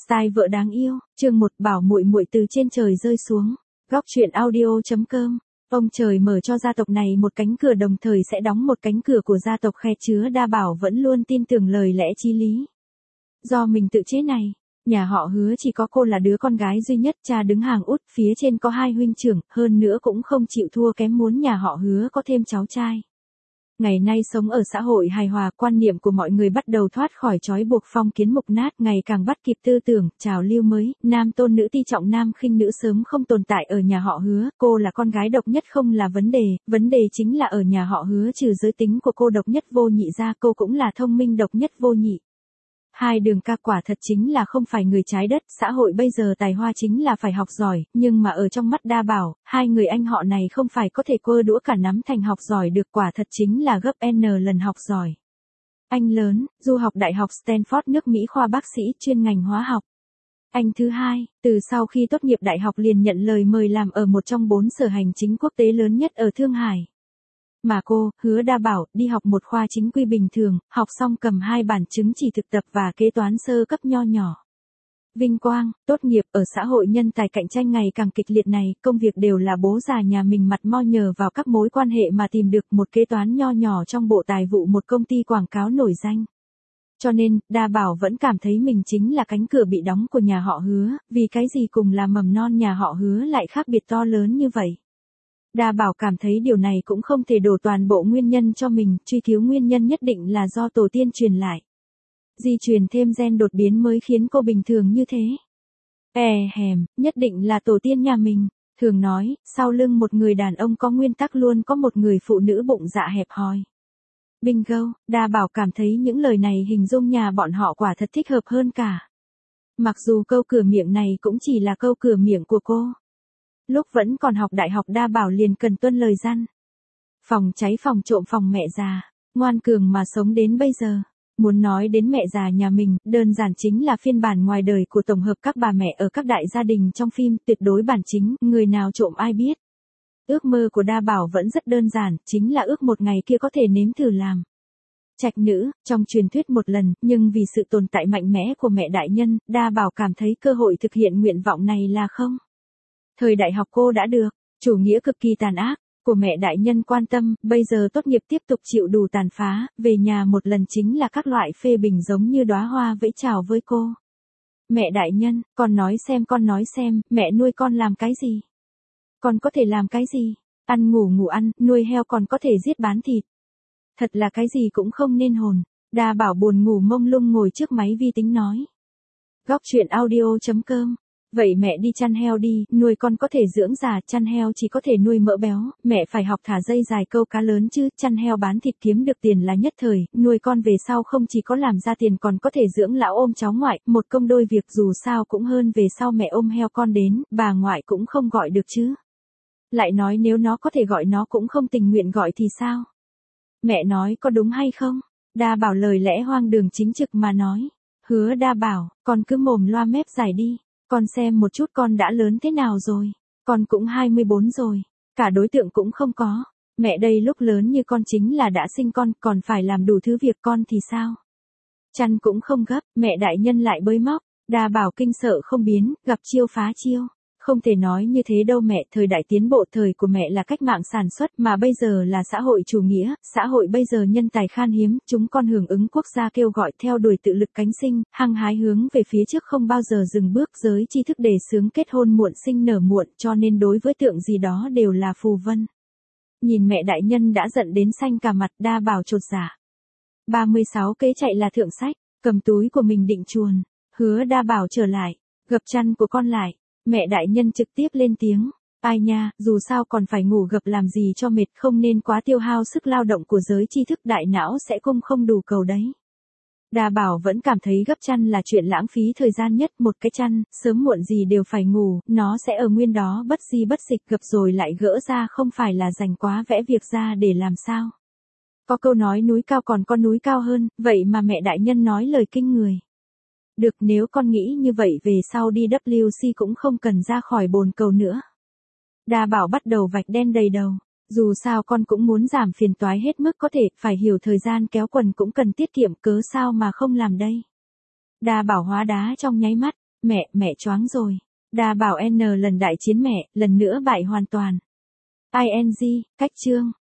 Tai vợ đáng yêu, chương 1 bảo muội muội từ trên trời rơi xuống. Góc truyện audio.com. Ông trời mở cho gia tộc này một cánh cửa đồng thời sẽ đóng một cánh cửa của gia tộc khe chứa Đa Bảo vẫn luôn tin tưởng lời lẽ chí lý. Do mình tự chế này, nhà họ Hứa chỉ có cô là đứa con gái duy nhất, cha đứng hàng út, phía trên có 2 huynh trưởng, hơn nữa cũng không chịu thua kém muốn nhà họ Hứa có thêm cháu trai. Ngày nay sống ở xã hội hài hòa, quan niệm của mọi người bắt đầu thoát khỏi trói buộc phong kiến mục nát, ngày càng bắt kịp tư tưởng, trào lưu mới, nam tôn nữ ti trọng nam khinh nữ sớm không tồn tại ở nhà họ Hứa, cô là con gái độc nhất không là vấn đề chính là ở nhà họ Hứa trừ giới tính của cô độc nhất vô nhị ra, cô cũng là thông minh độc nhất vô nhị. Hai đường ca quả thật chính là không phải người trái đất, xã hội bây giờ tài hoa chính là phải học giỏi, nhưng mà ở trong mắt Đa Bảo, hai người anh họ này không phải có thể quơ đũa cả nắm thành học giỏi được, quả thật chính là gấp N lần học giỏi. Anh lớn, du học Đại học Stanford nước Mỹ khoa bác sĩ chuyên ngành hóa học. Anh thứ hai, từ sau khi tốt nghiệp đại học liền nhận lời mời làm ở một trong 4 sở hành chính quốc tế lớn nhất ở Thương Hải. Mà cô, Hứa Đa Bảo, đi học một khoa chính quy bình thường, học xong cầm 2 bản chứng chỉ thực tập và kế toán sơ cấp nho nhỏ. Vinh quang, tốt nghiệp ở xã hội nhân tài cạnh tranh ngày càng kịch liệt này, công việc đều là bố già nhà mình mặt mo nhờ vào các mối quan hệ mà tìm được một kế toán nho nhỏ trong bộ tài vụ một công ty quảng cáo nổi danh. Cho nên, Đa Bảo vẫn cảm thấy mình chính là cánh cửa bị đóng của nhà họ Hứa, vì cái gì cùng là mầm non nhà họ Hứa lại khác biệt to lớn như vậy. Đa Bảo cảm thấy điều này cũng không thể đổ toàn bộ nguyên nhân cho mình, truy cứu nguyên nhân nhất định là do tổ tiên truyền lại. Di truyền thêm gen đột biến mới khiến cô bình thường như thế. Nhất định là tổ tiên nhà mình. Thường nói, sau lưng một người đàn ông có nguyên tắc luôn có một người phụ nữ bụng dạ hẹp hòi. Bingo, Đa Bảo cảm thấy những lời này hình dung nhà bọn họ quả thật thích hợp hơn cả. Mặc dù câu cửa miệng này cũng chỉ là câu cửa miệng của cô. Lúc vẫn còn học đại học Đa Bảo liền cần tuân lời răn. Phòng cháy phòng trộm phòng mẹ già, ngoan cường mà sống đến bây giờ. Muốn nói đến mẹ già nhà mình, đơn giản chính là phiên bản ngoài đời của tổng hợp các bà mẹ ở các đại gia đình trong phim, tuyệt đối bản chính, người nào trộm ai biết. Ước mơ của Đa Bảo vẫn rất đơn giản, chính là ước một ngày kia có thể nếm thử làm trạch nữ, trong truyền thuyết một lần, nhưng vì sự tồn tại mạnh mẽ của mẹ đại nhân, Đa Bảo cảm thấy cơ hội thực hiện nguyện vọng này là không. Thời đại học cô đã được, chủ nghĩa cực kỳ tàn ác, của mẹ đại nhân quan tâm, bây giờ tốt nghiệp tiếp tục chịu đủ tàn phá, về nhà một lần chính là các loại phê bình giống như đóa hoa vẫy chào với cô. Mẹ đại nhân, con nói xem, mẹ nuôi con làm cái gì? Con có thể làm cái gì? Ăn ngủ ăn, nuôi heo còn có thể giết bán thịt. Thật là cái gì cũng không nên hồn. Đa Bảo buồn ngủ mông lung ngồi trước máy vi tính nói. Góc truyện audio.com. Vậy mẹ đi chăn heo đi, nuôi con có thể dưỡng già, chăn heo chỉ có thể nuôi mỡ béo, mẹ phải học thả dây dài câu cá lớn chứ, chăn heo bán thịt kiếm được tiền là nhất thời, nuôi con về sau không chỉ có làm ra tiền còn có thể dưỡng lão ôm cháu ngoại, một công đôi việc dù sao cũng hơn về sau mẹ ôm heo con đến, bà ngoại cũng không gọi được chứ. Lại nói nếu nó có thể gọi nó cũng không tình nguyện gọi thì sao? Mẹ nói có đúng hay không? Đa Bảo lời lẽ hoang đường chính trực mà nói. Hứa Đa Bảo, con cứ mồm loa mép dài đi. Con xem một chút con đã lớn thế nào rồi. Con cũng 24 rồi. Cả đối tượng cũng không có. Mẹ đây lúc lớn như con chính là đã sinh con, còn phải làm đủ thứ việc con thì sao? Chăn cũng không gấp, mẹ đại nhân lại bới móc. Đa Bảo kinh sợ không biến, gặp chiêu phá chiêu. Không thể nói như thế đâu mẹ, thời đại tiến bộ thời của mẹ là cách mạng sản xuất mà bây giờ là xã hội chủ nghĩa, xã hội bây giờ nhân tài khan hiếm, chúng con hưởng ứng quốc gia kêu gọi theo đuổi tự lực cánh sinh, hăng hái hướng về phía trước không bao giờ dừng bước, giới tri thức đề xướng kết hôn muộn sinh nở muộn, cho nên đối với tượng gì đó đều là phù vân. Nhìn mẹ đại nhân đã giận đến xanh cả mặt, Đa Bảo chột dạ. 36 kế chạy là thượng sách, cầm túi của mình định chuồn, Hứa Đa Bảo trở lại, gập chăn của con lại. Mẹ đại nhân trực tiếp lên tiếng, ai nha, dù sao còn phải ngủ gập làm gì cho mệt, không nên quá tiêu hao sức lao động của giới tri thức, đại não sẽ cung không đủ cầu đấy. Đa Bảo vẫn cảm thấy gấp chăn là chuyện lãng phí thời gian nhất, một cái chăn, sớm muộn gì đều phải ngủ, nó sẽ ở nguyên đó bất di bất dịch, gập rồi lại gỡ ra không phải là dành quá vẽ việc ra để làm sao. Có câu nói núi cao còn có núi cao hơn, vậy mà mẹ đại nhân nói lời kinh người. Được, nếu con nghĩ như vậy về sau đi WC cũng không cần ra khỏi bồn cầu nữa. Đa Bảo bắt đầu vạch đen đầy đầu. Dù sao con cũng muốn giảm phiền toái hết mức có thể, phải hiểu thời gian kéo quần cũng cần tiết kiệm, cớ sao mà không làm đây. Đa Bảo hóa đá trong nháy mắt. Mẹ choáng rồi. Đa bảo N lần đại chiến mẹ, lần nữa bại hoàn toàn. ING, cách chương.